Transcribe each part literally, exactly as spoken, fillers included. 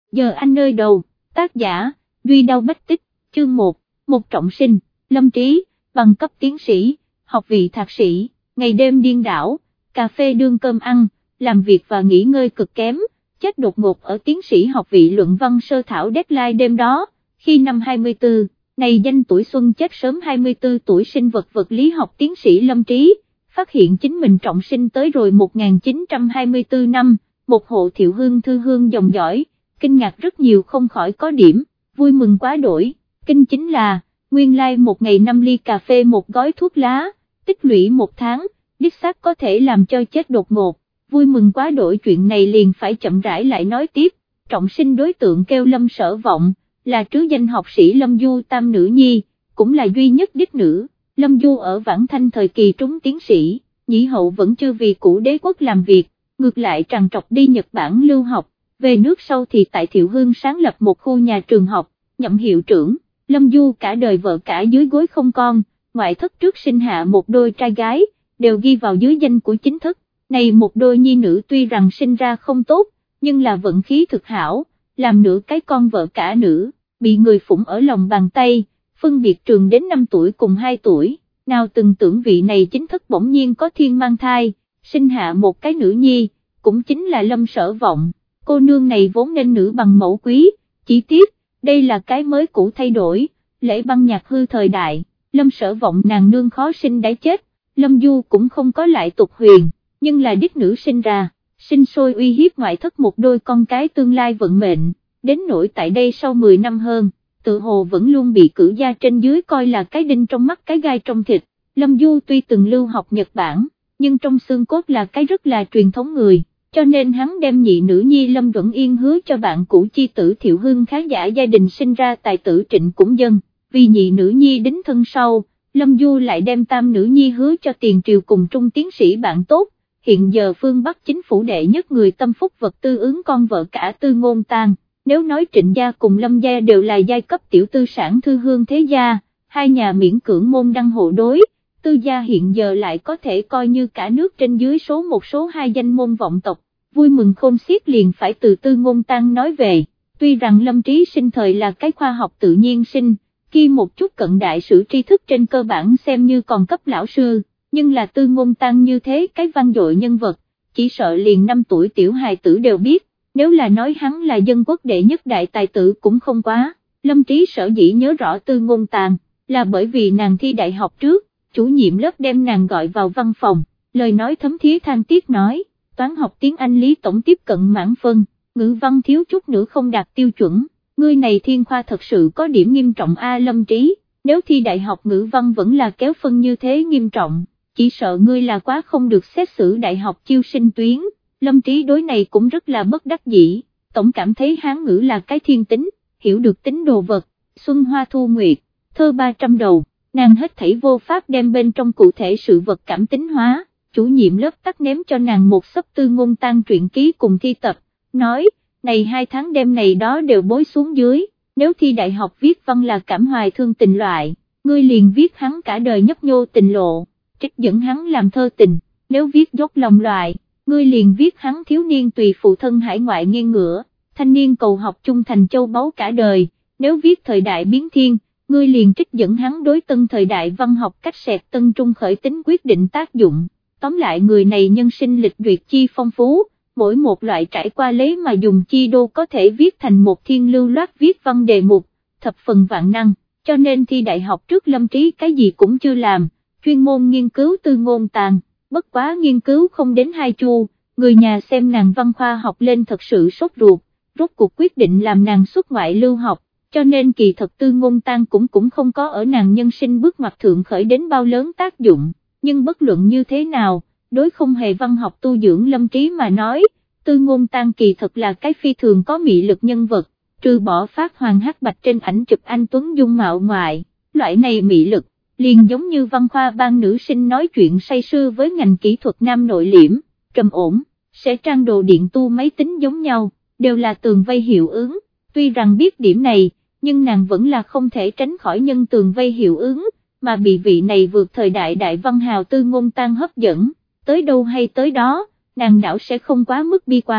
giờ anh nơi đầu, tác giả, Duy Đao Bách Tích, chương một, một trọng sinh, Lâm Trí, bằng cấp tiến sĩ, học vị thạc sĩ, ngày đêm điên đảo, cà phê đương cơm ăn, làm việc và nghỉ ngơi cực kém, chết đột ngột ở tiến sĩ học vị luận văn sơ thảo deadline đêm đó, khi năm hai mươi tư, này danh tuổi xuân chết sớm hai mươi tư tuổi sinh vật vật lý học tiến sĩ Lâm Trí, phát hiện chính mình trọng sinh tới rồi một nghìn chín trăm hai mươi tư năm, một hộ Thiệu Hương thư hương dòng dõi, kinh ngạc rất nhiều không khỏi có điểm, vui mừng quá đổi, kinh chính là, nguyên lai like một ngày năm ly cà phê một gói thuốc lá, tích lũy một tháng, đích xác có thể làm cho chết đột ngột, vui mừng quá đổi chuyện này liền phải chậm rãi lại nói tiếp, trọng sinh đối tượng kêu Lâm Sở Vọng, là trứ danh học sĩ Lâm Du tam nữ nhi, cũng là duy nhất đích nữ, Lâm Du ở Vãng Thanh thời kỳ trúng tiến sĩ, nhĩ hậu vẫn chưa vì cũ đế quốc làm việc, ngược lại trằn trọc đi Nhật Bản lưu học, về nước sau thì tại Thiệu Hương sáng lập một khu nhà trường học, nhậm hiệu trưởng, Lâm Du cả đời vợ cả dưới gối không con, ngoại thất trước sinh hạ một đôi trai gái, đều ghi vào dưới danh của chính thức, này một đôi nhi nữ tuy rằng sinh ra không tốt, nhưng là vận khí thực hảo, làm nửa cái con vợ cả nữ, bị người phụng ở lòng bàn tay, phân biệt trường đến năm tuổi cùng hai tuổi, nào từng tưởng vị này chính thức bỗng nhiên có thiên mang thai, sinh hạ một cái nữ nhi, cũng chính là Lâm Sở Vọng, cô nương này vốn nên nữ bằng mẫu quý, chỉ tiếc, đây là cái mới cũ thay đổi, lễ băng nhạc hư thời đại, Lâm Sở Vọng nàng nương khó sinh đã chết, Lâm Du cũng không có lại tục huyền, nhưng là đích nữ sinh ra, sinh sôi uy hiếp ngoại thất một đôi con cái tương lai vận mệnh, đến nỗi tại đây sau mười năm hơn, tự hồ vẫn luôn bị cử gia trên dưới coi là cái đinh trong mắt cái gai trong thịt, Lâm Du tuy từng lưu học Nhật Bản, nhưng trong xương cốt là cái rất là truyền thống người, cho nên hắn đem nhị nữ nhi Lâm Duẩn Yên hứa cho bạn cũ chi tử Thiệu Hương khá giả gia đình sinh ra tài tử Trịnh Cũng Dân, vì nhị nữ nhi đính thân sau, Lâm Du lại đem tam nữ nhi hứa cho tiền triều cùng trung tiến sĩ bạn tốt, hiện giờ phương Bắc chính phủ đệ nhất người tâm phúc vật tư ứng con vợ cả Tư Ngôn Tang, nếu nói Trịnh gia cùng Lâm gia đều là giai cấp tiểu tư sản thư hương thế gia, hai nhà miễn cưỡng môn đăng hộ đối, Tư gia hiện giờ lại có thể coi như cả nước trên dưới số một số hai danh môn vọng tộc, vui mừng khôn xiết liền phải từ Tư Ngôn Tang nói về, tuy rằng Lâm Trí sinh thời là cái khoa học tự nhiên sinh, khi một chút cận đại sử tri thức trên cơ bản xem như còn cấp lão sư, nhưng là Tư Ngôn Tang như thế cái văn dội nhân vật, chỉ sợ liền năm tuổi tiểu hài tử đều biết, nếu là nói hắn là dân quốc đệ nhất đại tài tử cũng không quá, Lâm Trí sở dĩ nhớ rõ Tư Ngôn Tang, là bởi vì nàng thi đại học trước, chủ nhiệm lớp đem nàng gọi vào văn phòng, lời nói thấm thía than tiếc nói, toán học tiếng Anh lý tổng tiếp cận mãn phân, ngữ văn thiếu chút nữa không đạt tiêu chuẩn, ngươi này thiên khoa thật sự có điểm nghiêm trọng a Lâm Trí, nếu thi đại học ngữ văn vẫn là kéo phân như thế nghiêm trọng, chỉ sợ ngươi là quá không được xét xử đại học chiêu sinh tuyến, Lâm Trí đối này cũng rất là bất đắc dĩ, tổng cảm thấy Hán ngữ là cái thiên tính, hiểu được tính đồ vật, Xuân Hoa Thu Nguyệt, thơ ba trăm đầu, nàng hết thảy vô pháp đem bên trong cụ thể sự vật cảm tính hóa, chủ nhiệm lớp tắt ném cho nàng một xấp Tư Ngôn Tang truyện ký cùng thi tập, nói, này hai tháng đêm này đó đều bối xuống dưới, nếu thi đại học viết văn là cảm hoài thương tình loại, ngươi liền viết hắn cả đời nhấp nhô tình lộ, trích dẫn hắn làm thơ tình, nếu viết dốc lòng loại, ngươi liền viết hắn thiếu niên tùy phụ thân hải ngoại nghiêng ngửa, thanh niên cầu học chung thành châu báu cả đời, nếu viết thời đại biến thiên, ngươi liền trích dẫn hắn đối tân thời đại văn học cách xẹt tân trung khởi tính quyết định tác dụng, tóm lại người này nhân sinh lịch duyệt chi phong phú, mỗi một loại trải qua lấy mà dùng chi đô có thể viết thành một thiên lưu loát viết văn đề mục, thập phần vạn năng, cho nên thi đại học trước Lâm Trí cái gì cũng chưa làm, chuyên môn nghiên cứu Tư Ngôn Tang, bất quá nghiên cứu không đến hai chu, người nhà xem nàng văn khoa học lên thật sự sốt ruột, rốt cuộc quyết định làm nàng xuất ngoại lưu học, cho nên kỳ thật Tư Ngôn Tang cũng cũng không có ở nàng nhân sinh bước ngoặt thượng khởi đến bao lớn tác dụng, nhưng bất luận như thế nào, đối không hề văn học tu dưỡng Lâm Trí mà nói, Tư Ngôn Tang kỳ thật là cái phi thường có mị lực nhân vật, trừ bỏ phát hoàng hắc bạch trên ảnh chụp anh Tuấn dung mạo ngoại, loại này mị lực, liền giống như văn khoa ban nữ sinh nói chuyện say sưa với ngành kỹ thuật nam nội liễm, trầm ổn, sẽ trang đồ điện tu máy tính giống nhau, đều là tường vây hiệu ứng, tuy rằng biết điểm này, nhưng nàng vẫn là không thể tránh khỏi nhân tường vây hiệu ứng, mà bị vị này vượt thời đại đại văn hào Tư Ngôn Tang hấp dẫn, tới đâu hay tới đó, nàng đảo sẽ không quá mức bi quan,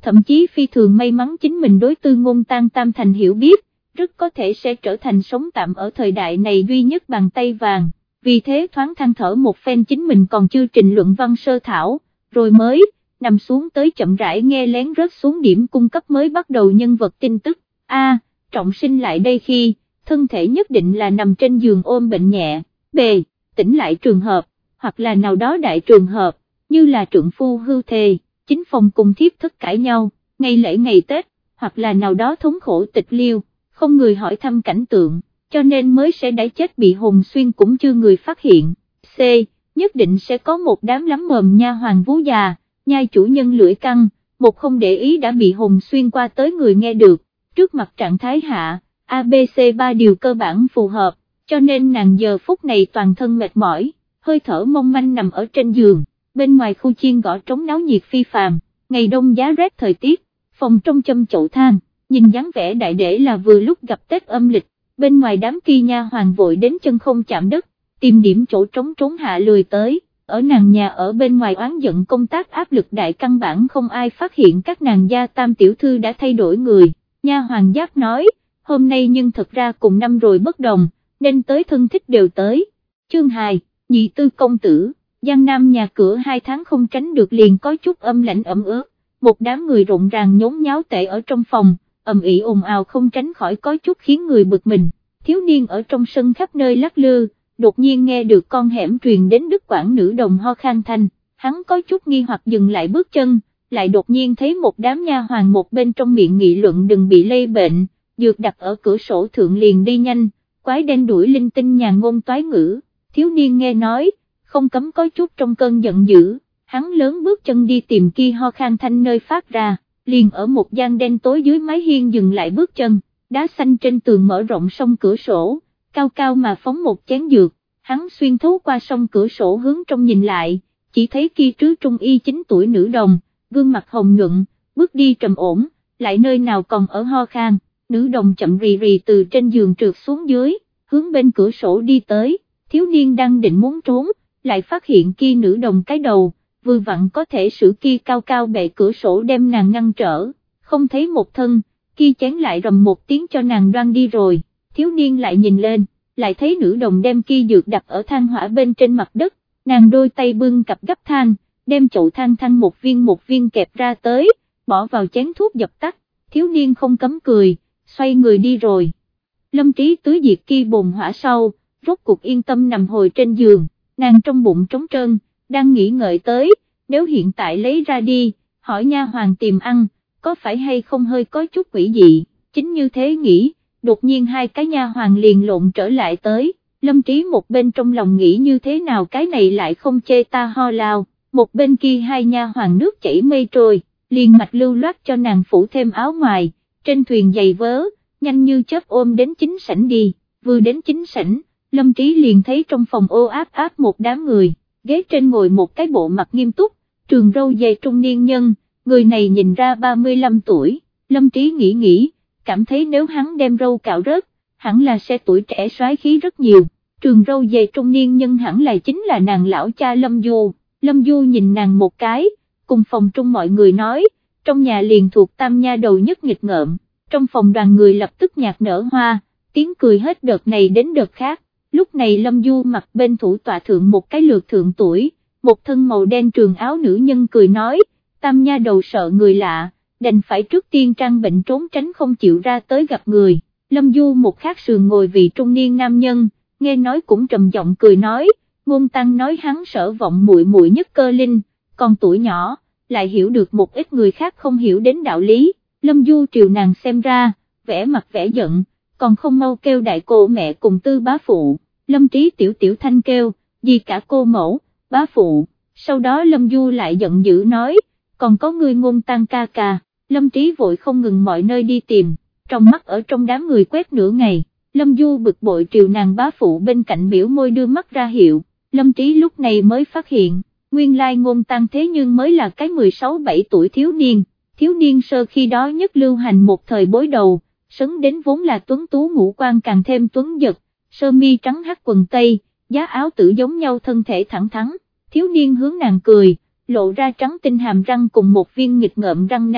thậm chí phi thường may mắn chính mình đối Tư Ngôn Tan tam thành hiểu biết, rất có thể sẽ trở thành sống tạm ở thời đại này duy nhất bàn tay vàng, vì thế thoáng than thở một phen chính mình còn chưa trình luận văn sơ thảo, rồi mới nằm xuống tới chậm rãi nghe lén rớt xuống điểm cung cấp mới bắt đầu nhân vật tin tức. A. Trọng sinh lại đây khi, thân thể nhất định là nằm trên giường ôm bệnh nhẹ. B. Tỉnh lại trường hợp, hoặc là nào đó đại trường hợp, như là trượng phu hưu thề, chính phòng cùng thiếp thất cãi nhau, ngày lễ ngày Tết, hoặc là nào đó thống khổ tịch liêu, không người hỏi thăm cảnh tượng, cho nên mới sẽ đã chết bị hồn xuyên cũng chưa người phát hiện. C. Nhất định sẽ có một đám lắm mồm nha hoàng vú già, nhai chủ nhân lưỡi căng, một không để ý đã bị hồn xuyên qua tới người nghe được, trước mặt trạng thái hạ, a bê xê ba điều cơ bản phù hợp, cho nên nàng giờ phút này toàn thân mệt mỏi, hơi thở mong manh nằm ở trên giường, bên ngoài khu chiên gõ trống náo nhiệt phi phàm, ngày đông giá rét thời tiết, phòng trong châm chậu than, nhìn dáng vẻ đại để là vừa lúc gặp Tết âm lịch, bên ngoài đám kia nha hoàng vội đến chân không chạm đất, tìm điểm chỗ trống trốn hạ lười tới. Ở nàng nhà ở bên ngoài oán giận công tác áp lực đại căn bản không ai phát hiện các nàng gia tam tiểu thư đã thay đổi người, nha hoàng Giáp nói, hôm nay nhưng thật ra cùng năm rồi bất đồng, nên tới thân thích đều tới. Chương hai, nhị tư công tử, Giang Nam nhà cửa hai tháng không tránh được liền có chút âm lạnh ẩm ướt, một đám người rộn ràng nhốn nháo tệ ở trong phòng, ầm ĩ ồn ào không tránh khỏi có chút khiến người bực mình, thiếu niên ở trong sân khắp nơi lắc lư. Đột nhiên nghe được con hẻm truyền đến Đức Quảng nữ đồng ho khan thanh, hắn có chút nghi hoặc dừng lại bước chân, lại đột nhiên thấy một đám nha hoàng một bên trong miệng nghị luận đừng bị lây bệnh, dược đặt ở cửa sổ thượng liền đi nhanh, quái đen đuổi linh tinh nhà ngôn toái ngữ, thiếu niên nghe nói, không cấm có chút trong cơn giận dữ, hắn lớn bước chân đi tìm kia ho khan thanh nơi phát ra, liền ở một gian đen tối dưới mái hiên dừng lại bước chân, đá xanh trên tường mở rộng song cửa sổ. Cao cao mà phóng một chén dược, hắn xuyên thấu qua song cửa sổ hướng trong nhìn lại, chỉ thấy kia trứ trung y chín tuổi nữ đồng, gương mặt hồng nhuận, bước đi trầm ổn, lại nơi nào còn ở ho khan, nữ đồng chậm rì rì từ trên giường trượt xuống dưới, hướng bên cửa sổ đi tới, thiếu niên đang định muốn trốn, lại phát hiện kia nữ đồng cái đầu, vừa vặn có thể sử kia cao cao bệ cửa sổ đem nàng ngăn trở, không thấy một thân, kia chén lại rầm một tiếng cho nàng đoan đi rồi. Thiếu niên lại nhìn lên, lại thấy nữ đồng đem kia dược đặt ở than hỏa bên trên mặt đất, nàng đôi tay bưng cặp gấp than, đem chậu than than một viên một viên kẹp ra tới, bỏ vào chén thuốc dập tắt, thiếu niên không cấm cười, xoay người đi rồi. Lâm Trí tưới diệt kia bồn hỏa sau, rốt cuộc yên tâm nằm hồi trên giường, nàng trong bụng trống trơn, đang nghĩ ngợi tới, nếu hiện tại lấy ra đi, hỏi nha hoàng tìm ăn, có phải hay không hơi có chút quỷ dị, chính như thế nghĩ. Đột nhiên hai cái nha hoàng liền lộn trở lại tới, Lâm Trí một bên trong lòng nghĩ như thế nào cái này lại không chê ta ho lao, một bên kia hai nha hoàng nước chảy mây trôi, liền mạch lưu loát cho nàng phủ thêm áo ngoài, trên thuyền giày vớ, nhanh như chớp ôm đến chính sảnh đi, vừa đến chính sảnh, Lâm Trí liền thấy trong phòng ô áp áp một đám người, ghế trên ngồi một cái bộ mặt nghiêm túc, trường râu dày trung niên nhân, người này nhìn ra ba mươi lăm tuổi, Lâm Trí nghĩ nghĩ, cảm thấy nếu hắn đem râu cạo rớt, hẳn là sẽ tuổi trẻ soái khí rất nhiều, trường râu dày trung niên nhân hẳn là chính là nàng lão cha Lâm Du, Lâm Du nhìn nàng một cái, cùng phòng trung mọi người nói, trong nhà liền thuộc tam nha đầu nhất nghịch ngợm, trong phòng đoàn người lập tức nhạc nở hoa, tiếng cười hết đợt này đến đợt khác, lúc này Lâm Du mặc bên thủ tọa thượng một cái lược thượng tuổi, một thân màu đen trường áo nữ nhân cười nói, tam nha đầu sợ người lạ, đành phải trước tiên trang bệnh trốn tránh không chịu ra tới gặp người, Lâm Du một khác sườn ngồi vị trung niên nam nhân, nghe nói cũng trầm giọng cười nói, Ngôn Tăng nói hắn sở vọng muội muội nhất cơ linh, còn tuổi nhỏ, lại hiểu được một ít người khác không hiểu đến đạo lý, Lâm Du triều nàng xem ra, vẻ mặt vẻ giận, còn không mau kêu đại cô mẹ cùng tư bá phụ, Lâm Trí tiểu tiểu thanh kêu, gì cả cô mẫu, bá phụ, sau đó Lâm Du lại giận dữ nói, còn có người Ngôn Tăng ca ca. Lâm Trí vội không ngừng mọi nơi đi tìm, trong mắt ở trong đám người quét nửa ngày, Lâm Du bực bội triều nàng bá phụ bên cạnh biểu môi đưa mắt ra hiệu, Lâm Trí lúc này mới phát hiện, nguyên lai Ngôn Tăng thế nhưng mới là cái mười sáu bảy tuổi thiếu niên, thiếu niên sơ khi đó nhất lưu hành một thời bối đầu, sấn đến vốn là tuấn tú ngũ quan càng thêm tuấn giật, sơ mi trắng hắt quần tây, giá áo tử giống nhau thân thể thẳng thắn, thiếu niên hướng nàng cười, lộ ra trắng tinh hàm răng cùng một viên nghịch ngợm răng nanh.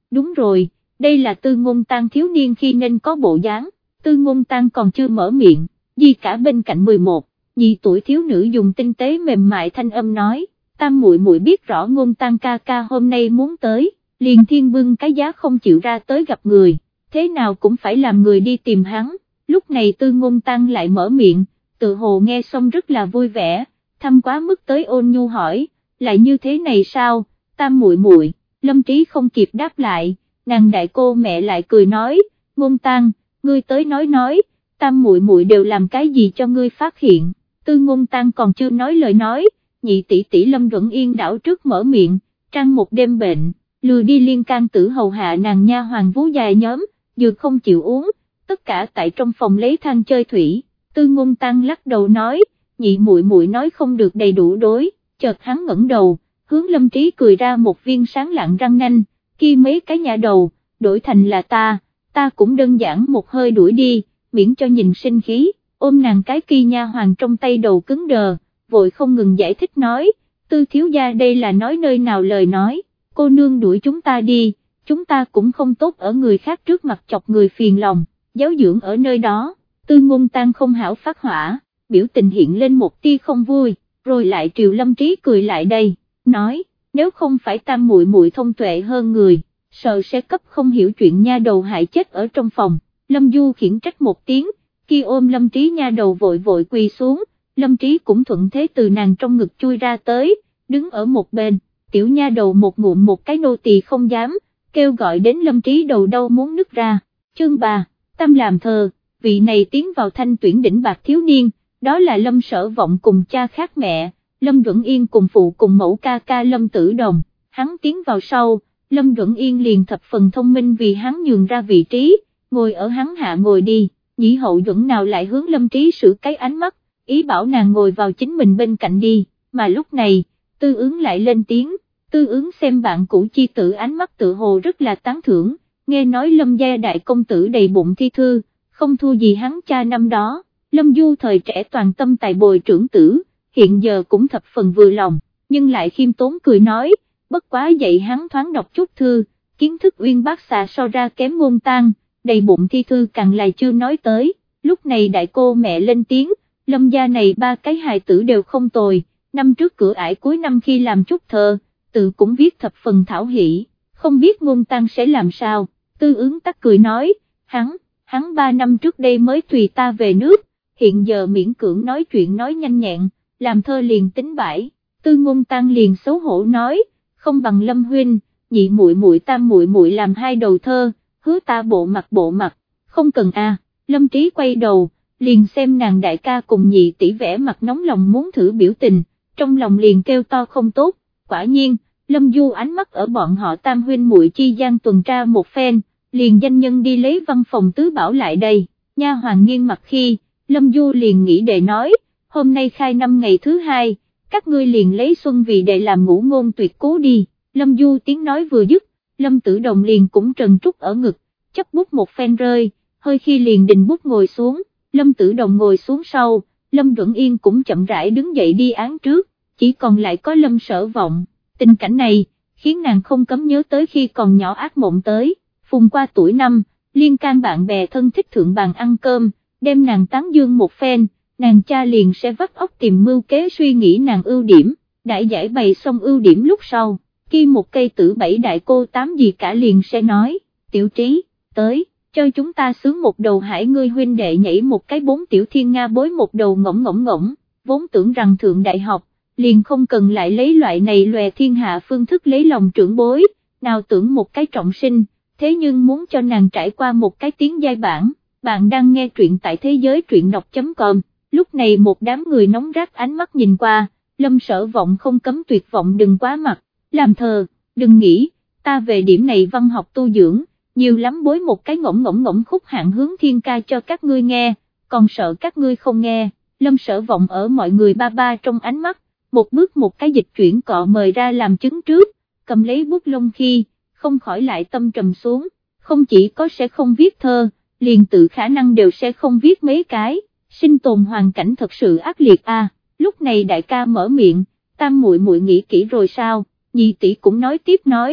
đúng rồi, đây là Tư Ngôn Tăng thiếu niên khi nên có bộ dáng. Tư Ngôn Tăng còn chưa mở miệng, Di Cả bên cạnh mười một, nhị tuổi thiếu nữ dùng tinh tế mềm mại thanh âm nói, Tam muội muội biết rõ Ngôn Tăng ca ca hôm nay muốn tới, liền thiên bưng cái giá không chịu ra tới gặp người, thế nào cũng phải làm người đi tìm hắn. Lúc này Tư Ngôn Tăng lại mở miệng, tự hồ nghe xong rất là vui vẻ, thăm quá mức tới ôn nhu hỏi, lại như thế này sao, Tam muội muội. Lâm Trí không kịp đáp lại, nàng đại cô mẹ lại cười nói, Ngôn Tăng, ngươi tới nói nói, Tam muội muội đều làm cái gì cho ngươi phát hiện. Tư Ngôn Tăng còn chưa nói lời nói, nhị tỷ tỷ Lâm Duẩn Yên đảo trước mở miệng, trăng một đêm bệnh, lừa đi Liên Can Tử hầu hạ nàng nha hoàng vú dài nhóm, dược không chịu uống, tất cả tại trong phòng lấy than chơi thủy. Tư Ngôn Tăng lắc đầu nói, nhị muội muội nói không được đầy đủ đối, chợt hắn ngẩng đầu, hướng Lâm Trí cười ra một viên sáng lạng răng nanh, kia mấy cái nhà đầu, đổi thành là ta, ta cũng đơn giản một hơi đuổi đi, miễn cho nhìn sinh khí. Ôm nàng cái kia nha hoàng trong tay đầu cứng đờ, vội không ngừng giải thích nói, Tư thiếu gia đây là nói nơi nào lời nói, cô nương đuổi chúng ta đi, chúng ta cũng không tốt ở người khác trước mặt chọc người phiền lòng, giáo dưỡng ở nơi đó. Tư Ngôn Tăng không hảo phát hỏa, biểu tình hiện lên một tia không vui, rồi lại triều Lâm Trí cười lại đây, nói, nếu không phải Tam muội muội thông tuệ hơn người, sợ sẽ cấp không hiểu chuyện nha đầu hại chết ở trong phòng. Lâm Du khiển trách một tiếng, khi ôm Lâm Trí nha đầu vội vội quỳ xuống, Lâm Trí cũng thuận thế từ nàng trong ngực chui ra tới, đứng ở một bên, tiểu nha đầu một ngụm một cái nô tỳ không dám, kêu gọi đến Lâm Trí đầu đau muốn nứt ra. Chương ba, Tâm làm thơ, vị này tiến vào thanh tuyển đỉnh bạc thiếu niên, đó là Lâm Sở Vọng cùng cha khác mẹ, Lâm Duẩn Yên cùng phụ cùng mẫu ca ca Lâm Tử Đồng, hắn tiến vào sau, Lâm Duẩn Yên liền thập phần thông minh vì hắn nhường ra vị trí, ngồi ở hắn hạ ngồi đi. Nhĩ Hậu Duẩn nào lại hướng Lâm Trí sử cái ánh mắt, ý bảo nàng ngồi vào chính mình bên cạnh đi, mà lúc này, Tư Ứng lại lên tiếng, Tư Ứng xem bạn cũ chi tử ánh mắt tự hồ rất là tán thưởng, nghe nói Lâm gia đại công tử đầy bụng thi thư, không thua gì hắn cha năm đó, Lâm Du thời trẻ toàn tâm tài bồi trưởng tử, hiện giờ cũng thập phần vừa lòng, nhưng lại khiêm tốn cười nói, bất quá dạy hắn thoáng đọc chút thư, kiến thức uyên bác xà so ra kém Ngôn Tăng. Đầy bụng thi thư càng lại chưa nói tới, lúc này đại cô mẹ lên tiếng, Lâm gia này ba cái hài tử đều không tồi, năm trước cửa ải cuối năm khi làm chút thơ, tự cũng viết thập phần thảo hỷ, không biết Ngôn Tăng sẽ làm sao. Tư Ứng tắc cười nói, hắn, hắn ba năm trước đây mới tùy ta về nước, hiện giờ miễn cưỡng nói chuyện nói nhanh nhẹn, làm thơ liền tính bãi. Tư Ngôn Tăng liền xấu hổ nói, không bằng Lâm huynh, nhị muội muội tam muội muội làm hai đầu thơ, hứa ta bộ mặt bộ mặt, không cần a. Lâm Trí quay đầu, liền xem nàng đại ca cùng nhị tỷ vẽ mặt nóng lòng muốn thử biểu tình, trong lòng liền kêu to không tốt. Quả nhiên, Lâm Du ánh mắt ở bọn họ tam huynh muội chi gian tuần tra một phen, liền danh nhân đi lấy văn phòng tứ bảo lại đây. Nha hoàng nghiêng mặt khi, Lâm Du liền nghĩ đề nói, hôm nay khai năm ngày thứ hai, các ngươi liền lấy xuân vì để làm ngũ ngôn tuyệt cố đi. Lâm Du tiếng nói vừa dứt, Lâm Tử Đồng liền cũng trần trúc ở ngực, chấp bút một phen rơi, hơi khi liền đình bút ngồi xuống, Lâm Tử Đồng ngồi xuống sau, Lâm Duẩn Yên cũng chậm rãi đứng dậy đi án trước, chỉ còn lại có Lâm Sở Vọng. Tình cảnh này, khiến nàng không cấm nhớ tới khi còn nhỏ ác mộng tới, phùng qua tuổi năm, liên can bạn bè thân thích thượng bàn ăn cơm, đem nàng tán dương một phen, nàng cha liền sẽ vắt óc tìm mưu kế suy nghĩ nàng ưu điểm, đại giải bày xong ưu điểm lúc sau, khi một cây tử bảy đại cô tám gì cả liền sẽ nói, Tiểu Trí, tới, cho chúng ta sướng một đầu hải ngươi huynh đệ nhảy một cái bốn tiểu thiên nga bối một đầu ngỗng ngỗng ngỗng, vốn tưởng rằng thượng đại học, liền không cần lại lấy loại này lòe thiên hạ phương thức lấy lòng trưởng bối, nào tưởng một cái trọng sinh, thế nhưng muốn cho nàng trải qua một cái tiếng giai bản. Bạn đang nghe truyện tại thế giới truyện đọc chấm com, lúc này một đám người nóng rát ánh mắt nhìn qua, Lâm Sở Vọng không cấm tuyệt vọng đừng quá mặt, làm thơ, đừng nghĩ, ta về điểm này văn học tu dưỡng, nhiều lắm bối một cái ngỗng ngỗng ngỗng khúc hạn hướng thiên ca cho các ngươi nghe, còn sợ các ngươi không nghe. Lâm Sở Vọng ở mọi người ba ba trong ánh mắt, một bước một cái dịch chuyển cọ mời ra làm chứng trước, cầm lấy bút lông khi, không khỏi lại tâm trầm xuống, không chỉ có sẽ không viết thơ, liền tự khả năng đều sẽ không viết mấy cái, sinh tồn hoàn cảnh thật sự ác liệt a. Lúc này đại ca mở miệng, tam muội muội nghĩ kỹ rồi sao, nhị tỷ cũng nói tiếp nói,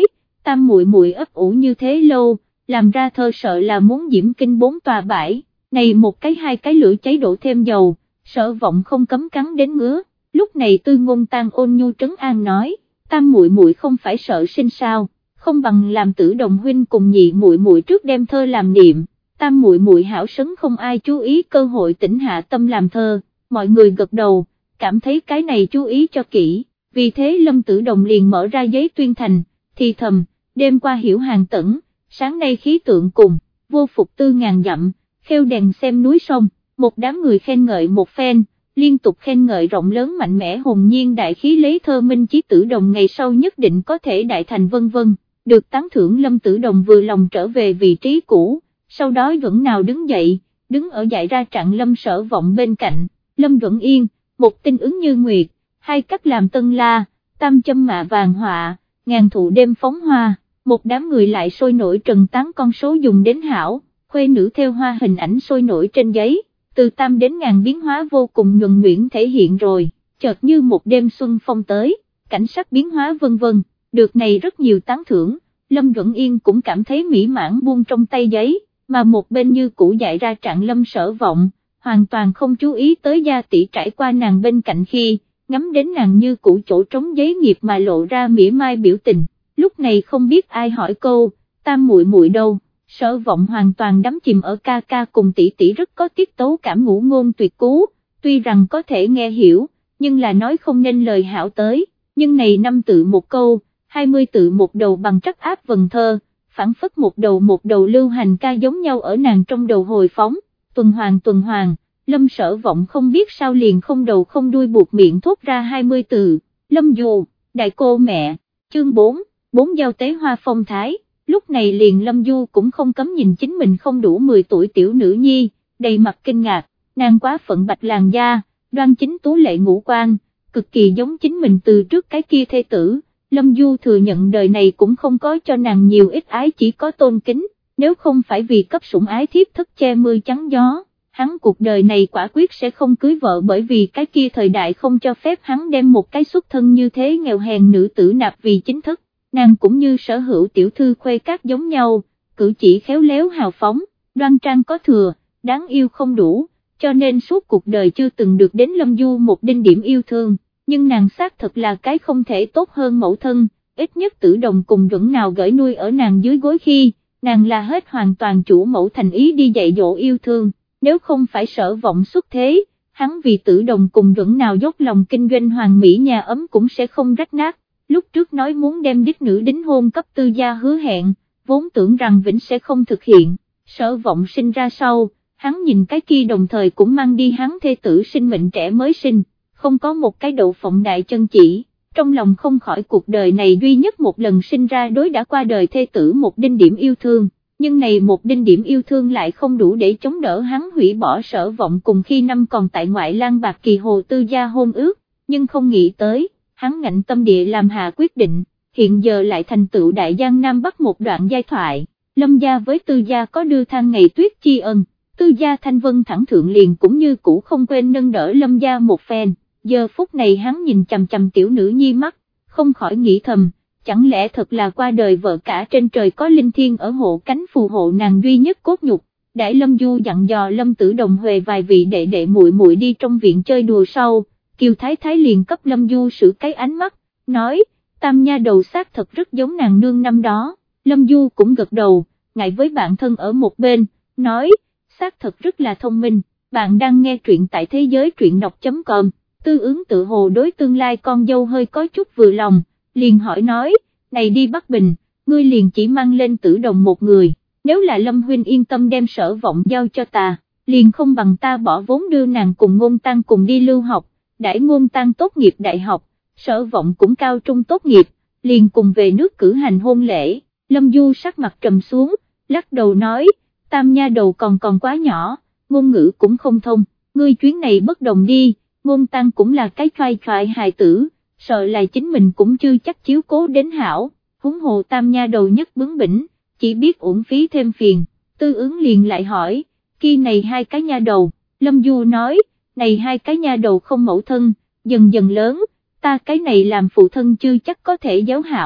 Tam muội muội ấp ủ như thế lâu, làm ra thơ sợ là muốn diễm kinh bốn tòa bãi, này một cái hai cái lửa cháy đổ thêm dầu, Sở Vọng không cấm cắn đến ngứa. Lúc này Tư Ngôn Tan ôn nhu trấn an nói, Tam muội muội không phải sợ sinh sao, không bằng làm Tử Đồng huynh cùng nhị muội muội trước đem thơ làm niệm. Tam muội muội hảo sấn không ai chú ý cơ hội tỉnh hạ tâm làm thơ, mọi người gật đầu, cảm thấy cái này chú ý cho kỹ, vì thế Lâm Tử Đồng liền mở ra giấy tuyên thành, thì thầm, đêm qua hiểu hàng tẩn, sáng nay khí tượng cùng, vô phục tư ngàn dặm, khêu đèn xem núi sông, một đám người khen ngợi một phen, liên tục khen ngợi rộng lớn mạnh mẽ hồn nhiên đại khí lấy thơ minh chí Tử Đồng ngày sau nhất định có thể đại thành vân vân, được tán thưởng Lâm Tử Đồng vừa lòng trở về vị trí cũ, sau đó Duẩn Nào đứng dậy, đứng ở dạy ra trạng Lâm Sở Vọng bên cạnh, Lâm Duẩn Yên, một tinh ứng như nguyệt, hai cách làm tân la, tam châm mạ vàng họa, ngàn thụ đêm phóng hoa, một đám người lại sôi nổi trần tán con số dùng đến hảo, khuê nữ theo hoa hình ảnh sôi nổi trên giấy, từ tam đến ngàn biến hóa vô cùng nhuần nhuyễn thể hiện rồi, chợt như một đêm xuân phong tới, cảnh sắc biến hóa vân vân, được này rất nhiều tán thưởng, Lâm Duẩn Yên cũng cảm thấy mỹ mãn buông trong tay giấy, mà một bên như cũ dạy ra trạng Lâm Sở Vọng, hoàn toàn không chú ý tới gia tỷ trải qua nàng bên cạnh khi, ngắm đến nàng như cũ chỗ trống giấy nghiệp mà lộ ra mỉa mai biểu tình, lúc này không biết ai hỏi câu, Tam muội muội đâu, Sở Vọng hoàn toàn đắm chìm ở ca ca cùng tỷ tỷ rất có tiết tấu cảm ngũ ngôn tuyệt cú, tuy rằng có thể nghe hiểu, nhưng là nói không nên lời hảo tới, nhưng này năm tự một câu, hai mươi tự một đầu bằng trắc áp vần thơ, phản phất một đầu một đầu lưu hành ca giống nhau ở nàng trong đầu hồi phóng, tuần hoàn tuần hoàn, Lâm Sở Vọng không biết sao liền không đầu không đuôi buộc miệng thốt ra hai mươi từ, Lâm Du, đại cô mẹ, chương bốn, bốn giao tế hoa phong thái, lúc này liền Lâm Du cũng không cấm nhìn chính mình không đủ mười tuổi tiểu nữ nhi, đầy mặt kinh ngạc, nàng quá phận bạch làn da, đoan chính tú lệ ngũ quan, cực kỳ giống chính mình từ trước cái kia thê tử. Lâm Du thừa nhận đời này cũng không có cho nàng nhiều ít ái chỉ có tôn kính, nếu không phải vì cấp sủng ái thiếp thất che mưa chắn gió, hắn cuộc đời này quả quyết sẽ không cưới vợ bởi vì cái kia thời đại không cho phép hắn đem một cái xuất thân như thế nghèo hèn nữ tử nạp vì chính thức, nàng cũng như sở hữu tiểu thư khuê các giống nhau, cử chỉ khéo léo hào phóng, đoan trang có thừa, đáng yêu không đủ, cho nên suốt cuộc đời chưa từng được đến Lâm Du một đinh điểm yêu thương. Nhưng nàng xác thật là cái không thể tốt hơn mẫu thân, ít nhất Tử Đồng cùng Duẩn Nào gửi nuôi ở nàng dưới gối khi, nàng là hết hoàn toàn chủ mẫu thành ý đi dạy dỗ yêu thương, nếu không phải Sở Vọng xuất thế, hắn vì Tử Đồng cùng Duẩn Nào dốc lòng kinh doanh hoàng mỹ nhà ấm cũng sẽ không rách nát, lúc trước nói muốn đem đích nữ đính hôn cấp Tư gia hứa hẹn, vốn tưởng rằng vĩnh sẽ không thực hiện, Sở Vọng sinh ra sau, hắn nhìn cái kia đồng thời cũng mang đi hắn thê tử sinh mệnh trẻ mới sinh. Không có một cái đậu phộng đại chân chỉ, trong lòng không khỏi cuộc đời này duy nhất một lần sinh ra đối đã qua đời thê tử một đinh điểm yêu thương, nhưng này một đinh điểm yêu thương lại không đủ để chống đỡ hắn hủy bỏ Sở Vọng cùng khi năm còn tại ngoại lang bạc kỳ hồ Tư gia hôn ước, nhưng không nghĩ tới, hắn ngạnh tâm địa làm hạ quyết định, hiện giờ lại thành tựu đại giang Nam Bắc một đoạn giai thoại, Lâm gia với Tư gia có đưa than ngày tuyết tri ân, Tư gia Thanh Vân thẳng thượng liền cũng như cũ không quên nâng đỡ Lâm gia một phen. Giờ phút này hắn nhìn chằm chằm tiểu nữ nhi mắt, không khỏi nghĩ thầm, chẳng lẽ thật là qua đời vợ cả trên trời có linh thiên ở hộ cánh phù hộ nàng duy nhất cốt nhục. Đại Lâm Du dặn dò Lâm Tử Đồng huề vài vị đệ đệ muội muội đi trong viện chơi đùa sau, Kiều Thái Thái liền cấp Lâm Du sử cái ánh mắt, nói, tam nha đầu xác thật rất giống nàng nương năm đó, Lâm Du cũng gật đầu, ngại với bạn thân ở một bên, nói, xác thật rất là thông minh, bạn đang nghe truyện tại thế giới truyện đọc chấm com. Tư ứng tự hồ đối tương lai con dâu hơi có chút vừa lòng, liền hỏi nói, này đi Bắc Bình, ngươi liền chỉ mang lên Tử Đồng một người, nếu là Lâm huynh yên tâm đem Sở Vọng giao cho ta, liền không bằng ta bỏ vốn đưa nàng cùng Ngôn Tăng cùng đi lưu học, đãi Ngôn Tăng tốt nghiệp đại học, Sở Vọng cũng cao trung tốt nghiệp, liền cùng về nước cử hành hôn lễ. Lâm Du sắc mặt trầm xuống, lắc đầu nói, tam nha đầu còn còn quá nhỏ, ngôn ngữ cũng không thông, ngươi chuyến này bất đồng đi. Ngôn Tăng cũng là cái khoai khoai hài tử, sợ là chính mình cũng chưa chắc chiếu cố đến hảo, huống hồ tam nha đầu nhất bướng bỉnh, chỉ biết uổng phí thêm phiền, Tư ứng liền lại hỏi, kia này hai cái nha đầu, Lâm Du nói, này hai cái nha đầu không mẫu thân, dần dần lớn, ta cái này làm phụ thân chưa chắc có thể giáo hảo,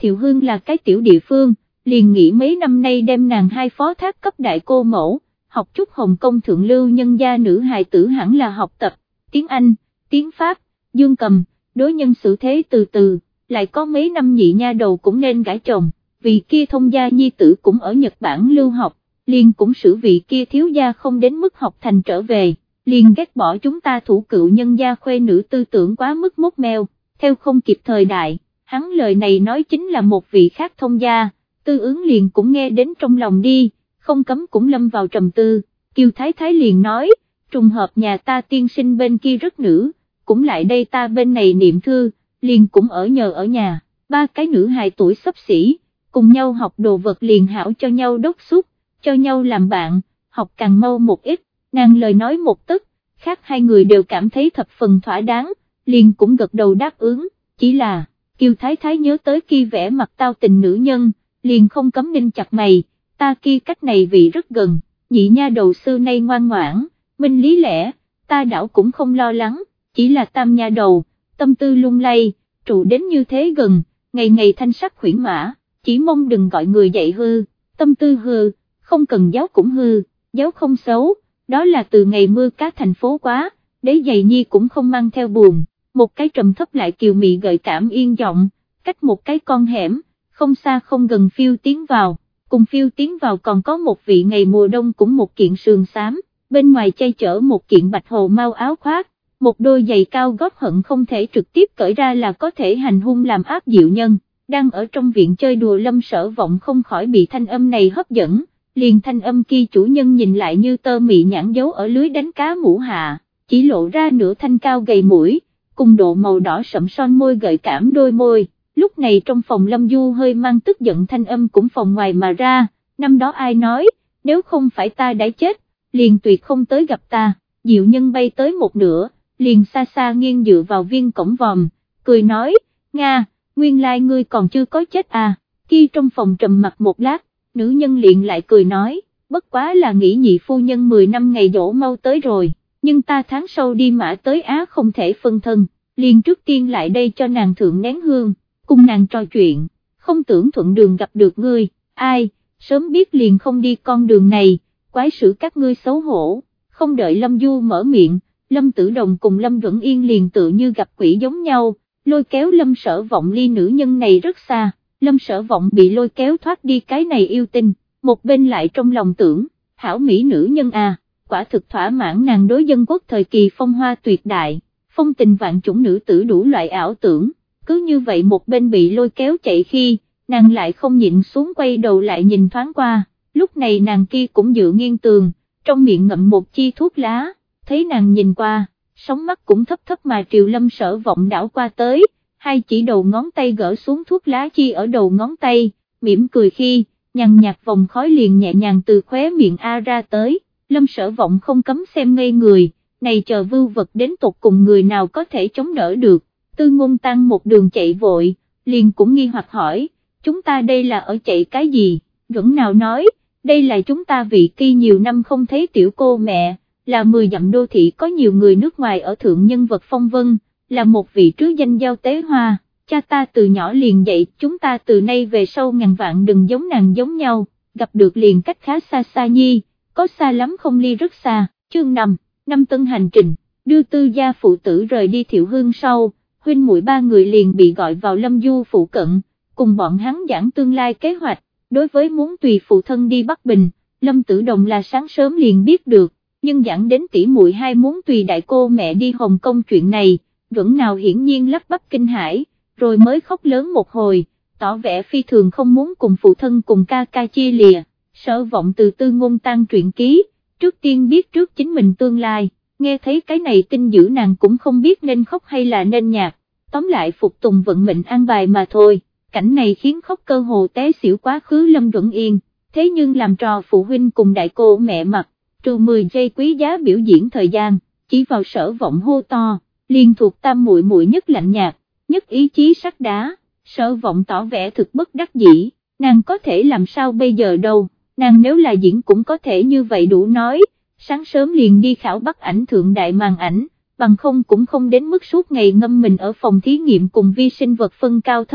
Thiệu Hương là cái tiểu địa phương, liền nghĩ mấy năm nay đem nàng hai phó thác cấp đại cô mẫu, học chút Hồng Kông thượng lưu nhân gia nữ hài tử hẳn là học tập, tiếng Anh, tiếng Pháp, dương cầm, đối nhân xử thế từ từ, lại có mấy năm nhị nha đầu cũng nên gả chồng, vì kia thông gia nhi tử cũng ở Nhật Bản lưu học, liền cũng xử vị kia thiếu gia không đến mức học thành trở về, liền ghét bỏ chúng ta thủ cựu nhân gia khuê nữ tư tưởng quá mức mốt meo, theo không kịp thời đại, hắn lời này nói chính là một vị khác thông gia, Tư Ứng liền cũng nghe đến trong lòng đi, không cấm cũng lâm vào trầm tư, Kiều Thái Thái liền nói, trùng hợp nhà ta tiên sinh bên kia rất nữ, cũng lại đây ta bên này niệm thư, liền cũng ở nhờ ở nhà, ba cái nữ hài tuổi xấp xỉ, cùng nhau học đồ vật liền hảo cho nhau đốc xúc, cho nhau làm bạn, học càng mau một ít, nàng lời nói một tức, khác hai người đều cảm thấy thập phần thỏa đáng, liền cũng gật đầu đáp ứng, chỉ là, Kiều Thái Thái nhớ tới kia vẻ mặt tao tình nữ nhân, liền không cấm ninh chặt mày, ta kia cách này vị rất gần, nhị nha đầu xưa nay ngoan ngoãn, minh lý lẽ, ta đảo cũng không lo lắng, chỉ là tam nha đầu, tâm tư lung lay, trụ đến như thế gần, ngày ngày thanh sắc khuyển mã, chỉ mong đừng gọi người dạy hư, tâm tư hư, không cần giáo cũng hư, giáo không xấu, đó là từ ngày mưa cá thành phố quá, đế giày nhi cũng không mang theo buồn, một cái trầm thấp lại kiều mị gợi cảm yên giọng, cách một cái con hẻm, không xa không gần phiêu tiến vào, cùng phiêu tiến vào còn có một vị ngày mùa đông cũng một kiện sườn xám, bên ngoài chay chở một kiện bạch hồ mau áo khoác, một đôi giày cao gót hận không thể trực tiếp cởi ra là có thể hành hung làm áp diệu nhân, đang ở trong viện chơi đùa Lâm Sở Vọng không khỏi bị thanh âm này hấp dẫn, liền thanh âm kia chủ nhân nhìn lại như tơ mị nhãn dấu ở lưới đánh cá mũ hạ, chỉ lộ ra nửa thanh cao gầy mũi, cùng độ màu đỏ sẫm son môi gợi cảm đôi môi. Lúc này trong phòng Lâm Du hơi mang tức giận thanh âm cũng phòng ngoài mà ra, năm đó ai nói, nếu không phải ta đã chết, liền tuyệt không tới gặp ta, diệu nhân bay tới một nửa, liền xa xa nghiêng dựa vào viên cổng vòm, cười nói, Nga, nguyên lai ngươi còn chưa có chết à, kia trong phòng trầm mặt một lát, nữ nhân liền lại cười nói, bất quá là nghĩ nhị phu nhân mười năm ngày dỗ mau tới rồi, nhưng ta tháng sau đi Mã tới Á không thể phân thân, liền trước tiên lại đây cho nàng thượng nén hương. Cùng nàng trò chuyện, không tưởng thuận đường gặp được ngươi, ai, sớm biết liền không đi con đường này, quái sự các ngươi xấu hổ, không đợi Lâm Du mở miệng, Lâm Tử Đồng cùng Lâm Duẩn Yên liền tự như gặp quỷ giống nhau, lôi kéo Lâm Sở Vọng ly nữ nhân này rất xa, Lâm Sở Vọng bị lôi kéo thoát đi cái này yêu tinh, một bên lại trong lòng tưởng, hảo mỹ nữ nhân à, quả thực thỏa mãn nàng đối dân quốc thời kỳ phong hoa tuyệt đại, phong tình vạn chủng nữ tử đủ loại ảo tưởng. Cứ như vậy một bên bị lôi kéo chạy khi, nàng lại không nhịn xuống quay đầu lại nhìn thoáng qua, lúc này nàng kia cũng dựa nghiêng tường, trong miệng ngậm một chi thuốc lá, thấy nàng nhìn qua, sóng mắt cũng thấp thấp mà Triều Lâm Sở Vọng đảo qua tới, hai chỉ đầu ngón tay gỡ xuống thuốc lá chi ở đầu ngón tay, mỉm cười khi, nhàn nhạt vòng khói liền nhẹ nhàng từ khóe miệng A ra tới, Lâm Sở Vọng không cấm xem ngây người, này chờ vưu vật đến tột cùng người nào có thể chống đỡ được. Tư Ngôn Tăng một đường chạy vội, liền cũng nghi hoặc hỏi, chúng ta đây là ở chạy cái gì, Duẩn nào nói, đây là chúng ta vị kia nhiều năm không thấy tiểu cô mẹ, là mười dặm đô thị có nhiều người nước ngoài ở thượng nhân vật phong vân, là một vị trứ danh giao tế hoa, cha ta từ nhỏ liền dạy chúng ta từ nay về sau ngàn vạn đừng giống nàng giống nhau, gặp được liền cách khá xa xa nhi, có xa lắm không ly rất xa, chương năm, năm tân hành trình, đưa tư gia phụ tử rời đi Thiệu Hương sau. Huynh muội ba người liền bị gọi vào Lâm Du phụ cận, cùng bọn hắn giảng tương lai kế hoạch, đối với muốn tùy phụ thân đi Bắc Bình, Lâm Tử Đồng là sáng sớm liền biết được, nhưng giảng đến tỷ muội hai muốn tùy đại cô mẹ đi Hồng Kông chuyện này, Duẩn nào hiển nhiên lắp bắp kinh hãi, rồi mới khóc lớn một hồi, tỏ vẻ phi thường không muốn cùng phụ thân cùng ca ca chia lìa, Sở Vọng từ Tư Ngôn Tăng truyện ký, trước tiên biết trước chính mình tương lai. Nghe thấy cái này tin dữ nàng cũng không biết nên khóc hay là nên nhạc, tóm lại phục tùng vận mệnh an bài mà thôi, cảnh này khiến khóc cơ hồ té xỉu quá khứ Lâm Duẩn Yên, thế nhưng làm trò phụ huynh cùng đại cô mẹ mặt, trừ mười giây quý giá biểu diễn thời gian, chỉ vào Sở Vọng hô to, liền thuộc tam muội muội nhất lạnh nhạt, nhất ý chí sắt đá, Sở Vọng tỏ vẻ thực bất đắc dĩ, nàng có thể làm sao bây giờ đâu, nàng nếu là diễn cũng có thể như vậy đủ nói. Sáng sớm liền đi khảo bắt ảnh thượng đại màn ảnh, bằng không cũng không đến mức suốt ngày ngâm mình ở phòng thí nghiệm cùng vi sinh vật phân cao thấp,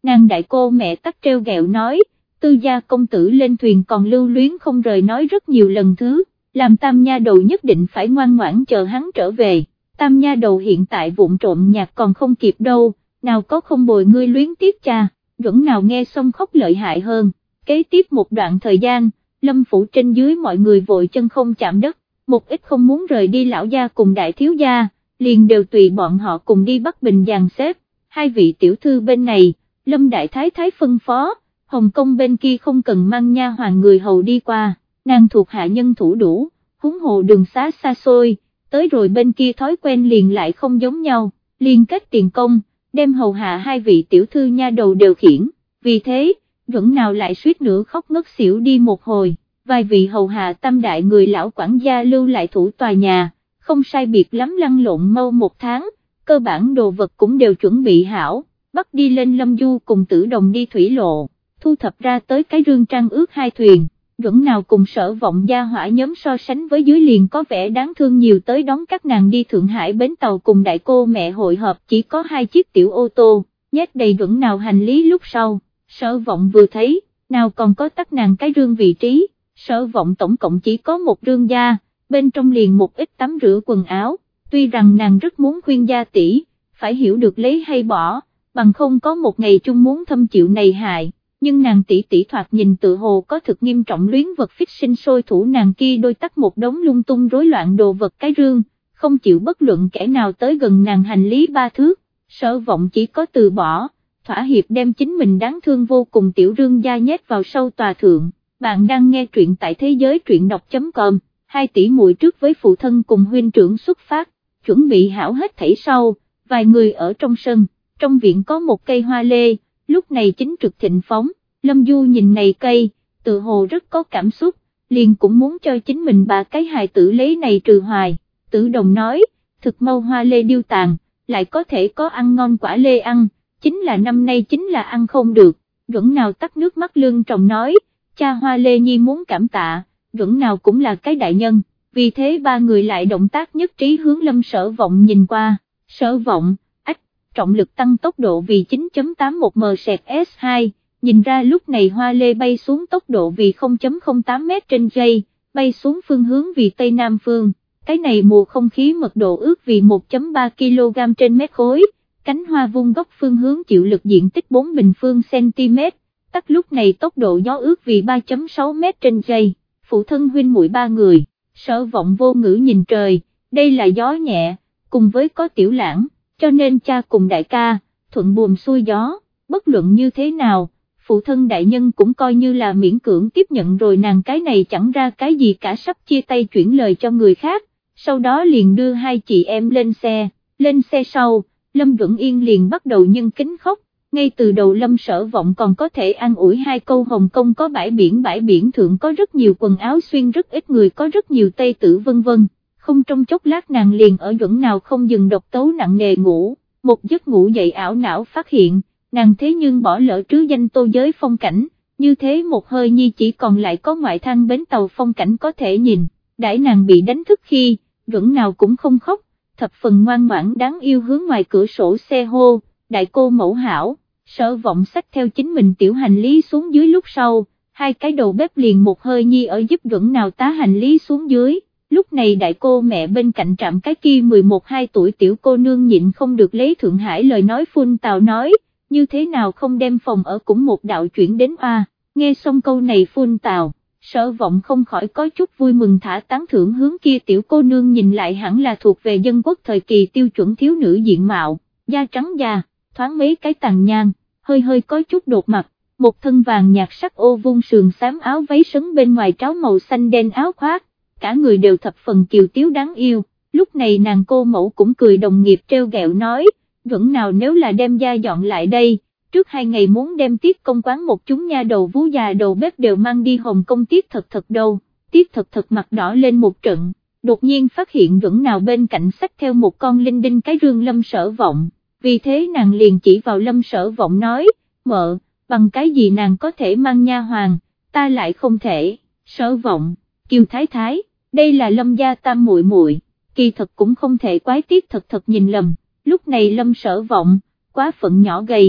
nàng đại cô mẹ tắc treo gẹo nói, Tư gia công tử lên thuyền còn lưu luyến không rời nói rất nhiều lần thứ, làm tam nha đầu nhất định phải ngoan ngoãn chờ hắn trở về, tam nha đầu hiện tại vụng trộm nhạc còn không kịp đâu, nào có không bồi ngươi luyến tiếc cha, Duẩn nào nghe xong khóc lợi hại hơn, kế tiếp một đoạn thời gian, Lâm phủ trên dưới mọi người vội chân không chạm đất, một ít không muốn rời đi lão gia cùng đại thiếu gia, liền đều tùy bọn họ cùng đi Bắc Bình dàn xếp, hai vị tiểu thư bên này, Lâm đại thái thái phân phó, Hồng Kông bên kia không cần mang nha hoàn người hầu đi qua, nàng thuộc hạ nhân thủ đủ, huống hồ đường xá xa xôi, tới rồi bên kia thói quen liền lại không giống nhau, liên kết tiền công, đem hầu hạ hai vị tiểu thư nha đầu đều khiển, vì thế, Duẩn nào lại suýt nữa khóc ngất xỉu đi một hồi, vài vị hầu hạ tam đại người lão quản gia lưu lại thủ tòa nhà, không sai biệt lắm lăn lộn mau một tháng, cơ bản đồ vật cũng đều chuẩn bị hảo, bắt đi lên Lâm Du cùng Tử Đồng đi thủy lộ, thu thập ra tới cái rương trang ước hai thuyền, Duẩn nào cùng Sở Vọng gia hỏa nhóm so sánh với dưới liền có vẻ đáng thương nhiều tới đón các nàng đi Thượng Hải bến tàu cùng đại cô mẹ hội hợp chỉ có hai chiếc tiểu ô tô, nhét đầy Duẩn nào hành lý lúc sau, Sở Vọng vừa thấy, nào còn có tắt nàng cái rương vị trí, Sở Vọng tổng cộng chỉ có một rương da, bên trong liền một ít tắm rửa quần áo, tuy rằng nàng rất muốn khuyên gia tỷ, phải hiểu được lấy hay bỏ, bằng không có một ngày chung muốn thâm chịu này hại, nhưng nàng tỷ tỷ thoạt nhìn tự hồ có thực nghiêm trọng luyến vật phích sinh sôi thủ nàng kia đôi tắt một đống lung tung rối loạn đồ vật cái rương, không chịu bất luận kẻ nào tới gần nàng hành lý ba thước, Sở Vọng chỉ có từ bỏ, thỏa hiệp đem chính mình đáng thương vô cùng tiểu rương da nhét vào sâu tòa thượng. Bạn đang nghe truyện tại thế giới truyện đọc.com, hai tỷ muội trước với phụ thân cùng huynh trưởng xuất phát, chuẩn bị hảo hết thảy sau, vài người ở trong sân, trong viện có một cây hoa lê, lúc này chính trực thịnh phóng, Lâm Du nhìn này cây, tự hồ rất có cảm xúc, liền cũng muốn cho chính mình bà cái hài tử lấy này trừ hoài, Tử Đồng nói, thực mau hoa lê điêu tàn, lại có thể có ăn ngon quả lê ăn, chính là năm nay chính là ăn không được, Duẩn nào tắt nước mắt lưng tròng nói, cha Hoa Lê Nhi muốn cảm tạ, Duẩn nào cũng là cái đại nhân, vì thế ba người lại động tác nhất trí hướng Lâm Sở Vọng nhìn qua, Sở Vọng, ách, trọng lực tăng tốc độ vì chín chấm tám một mét sẹt S hai, nhìn ra lúc này Hoa Lê bay xuống tốc độ vì không chấm không tám mét trên giây, bay xuống phương hướng vì Tây Nam phương, cái này mùa không khí mật độ ước vì một chấm ba ki lô gam trên mét khối, cánh hoa vuông góc phương hướng chịu lực diện tích bốn bình phương cm. Tắc lúc này tốc độ gió ước vì ba chấm sáu mét trên giây, phụ thân huynh muội ba người, Sở Vọng vô ngữ nhìn trời, đây là gió nhẹ, cùng với có tiểu lãng, cho nên cha cùng đại ca, thuận buồm xuôi gió, bất luận như thế nào, phụ thân đại nhân cũng coi như là miễn cưỡng tiếp nhận rồi nàng cái này chẳng ra cái gì cả sắp chia tay chuyển lời cho người khác, sau đó liền đưa hai chị em lên xe, lên xe sau, Lâm Duẩn Yên liền bắt đầu nhân kính khóc. Ngay từ đầu Lâm Sở Vọng còn có thể an ủi hai câu Hồng Kông có bãi biển bãi biển thượng có rất nhiều quần áo xuyên rất ít người có rất nhiều tây tử vân vân, không trong chốc lát nàng liền ở Duẩn nào không dừng độc tấu nặng nề ngủ, một giấc ngủ dậy ảo não phát hiện, nàng thế nhưng bỏ lỡ trứ danh tô giới phong cảnh, như thế một hơi nhi chỉ còn lại có ngoại thang bến tàu phong cảnh có thể nhìn, đãi nàng bị đánh thức khi, Duẩn nào cũng không khóc, thập phần ngoan ngoãn đáng yêu hướng ngoài cửa sổ xe hô, đại cô mẫu hảo. Sở Vọng xách theo chính mình tiểu hành lý xuống dưới lúc sau, hai cái đầu bếp liền một hơi nhi ở giúp Duẩn nào tá hành lý xuống dưới, lúc này đại cô mẹ bên cạnh trạm cái kia mười một hai tuổi tiểu cô nương nhịn không được lấy Thượng Hải lời nói phun tào nói, như thế nào không đem phòng ở cũng một đạo chuyển đến oa, nghe xong câu này phun tào, Sở Vọng không khỏi có chút vui mừng thả tán thưởng hướng kia tiểu cô nương nhìn lại hẳn là thuộc về dân quốc thời kỳ tiêu chuẩn thiếu nữ diện mạo, da trắng da, thoáng mấy cái tàn nhang, hơi hơi có chút đột mặt, một thân vàng nhạt sắc ô vuông sườn xám áo váy sấn bên ngoài tráo màu xanh đen áo khoác, cả người đều thập phần kiều tiếu đáng yêu, lúc này nàng cô mẫu cũng cười đồng nghiệp treo gẹo nói, Duẩn nào nếu là đem gia dọn lại đây, trước hai ngày muốn đem Tiết Công quán một chúng nha đầu vú già đầu bếp đều mang đi Hồng Kông Tiết Thật Thật đâu, Tiết Thật Thật mặt đỏ lên một trận, đột nhiên phát hiện Duẩn nào bên cạnh xách theo một con linh đinh cái rương Lâm Sở Vọng. Vì thế nàng liền chỉ vào Lâm Sở Vọng nói, mợ, bằng cái gì nàng có thể mang nha hoàng, ta lại không thể, Sở Vọng, Kiều Thái Thái, đây là Lâm gia tam muội muội, kỳ thật cũng không thể quái Tiết Thật Thật nhìn lầm, lúc này Lâm Sở Vọng, quá phận nhỏ gầy, thoạt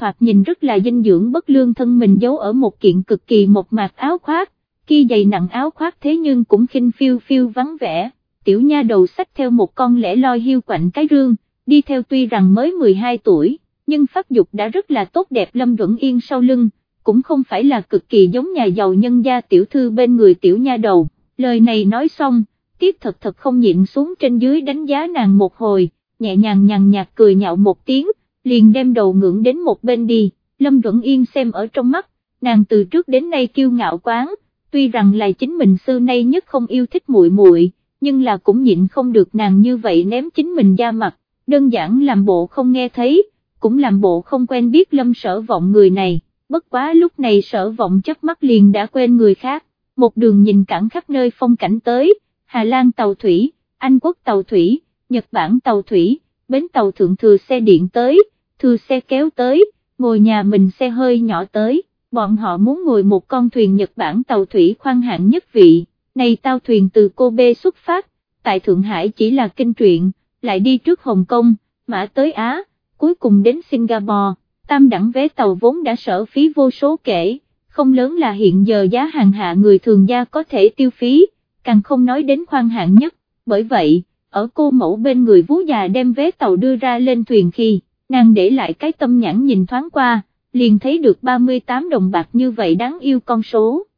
thoạt nhìn rất là dinh dưỡng bất lương thân mình giấu ở một kiện cực kỳ một mạc áo khoác, kia dày nặng áo khoác thế nhưng cũng khinh phiêu phiêu vắng vẻ, tiểu nha đầu xách theo một con lẻ loi hiu quạnh cái rương, đi theo tuy rằng mới mười hai tuổi, nhưng phát dục đã rất là tốt đẹp. Lâm Duẩn Yên sau lưng, cũng không phải là cực kỳ giống nhà giàu nhân gia tiểu thư bên người tiểu nha đầu, lời này nói xong, Tiết Thật Thật không nhịn xuống trên dưới đánh giá nàng một hồi, nhẹ nhàng nhàn nhạt cười nhạo một tiếng, liền đem đầu ngưỡng đến một bên đi. Lâm Duẩn Yên xem ở trong mắt, nàng từ trước đến nay kiêu ngạo quán, tuy rằng là chính mình xưa nay nhất không yêu thích muội muội, nhưng là cũng nhịn không được nàng như vậy ném chính mình ra mặt, đơn giản làm bộ không nghe thấy, cũng làm bộ không quen biết Lâm Sở Vọng người này. Bất quá lúc này Sở Vọng chớp mắt liền đã quên người khác, một đường nhìn cảng khắp nơi phong cảnh tới, Hà Lan tàu thủy, Anh Quốc tàu thủy, Nhật Bản tàu thủy, bến tàu thượng thừa xe điện tới, thừa xe kéo tới, ngồi nhà mình xe hơi nhỏ tới, bọn họ muốn ngồi một con thuyền Nhật Bản tàu thủy khoang hạng nhất vị, này tàu thuyền từ Kobe xuất phát, tại Thượng Hải chỉ là kinh truyện, lại đi trước Hồng Kông, mã tới Á, cuối cùng đến Singapore. Tam đẳng vé tàu vốn đã sở phí vô số kể, không lớn là hiện giờ giá hàng hạ người thường gia có thể tiêu phí, càng không nói đến khoang hạng nhất, bởi vậy, ở cô mẫu bên người vú già đem vé tàu đưa ra lên thuyền khi, nàng để lại cái tâm nhãn nhìn thoáng qua, liền thấy được ba mươi tám đồng bạc như vậy đáng yêu con số.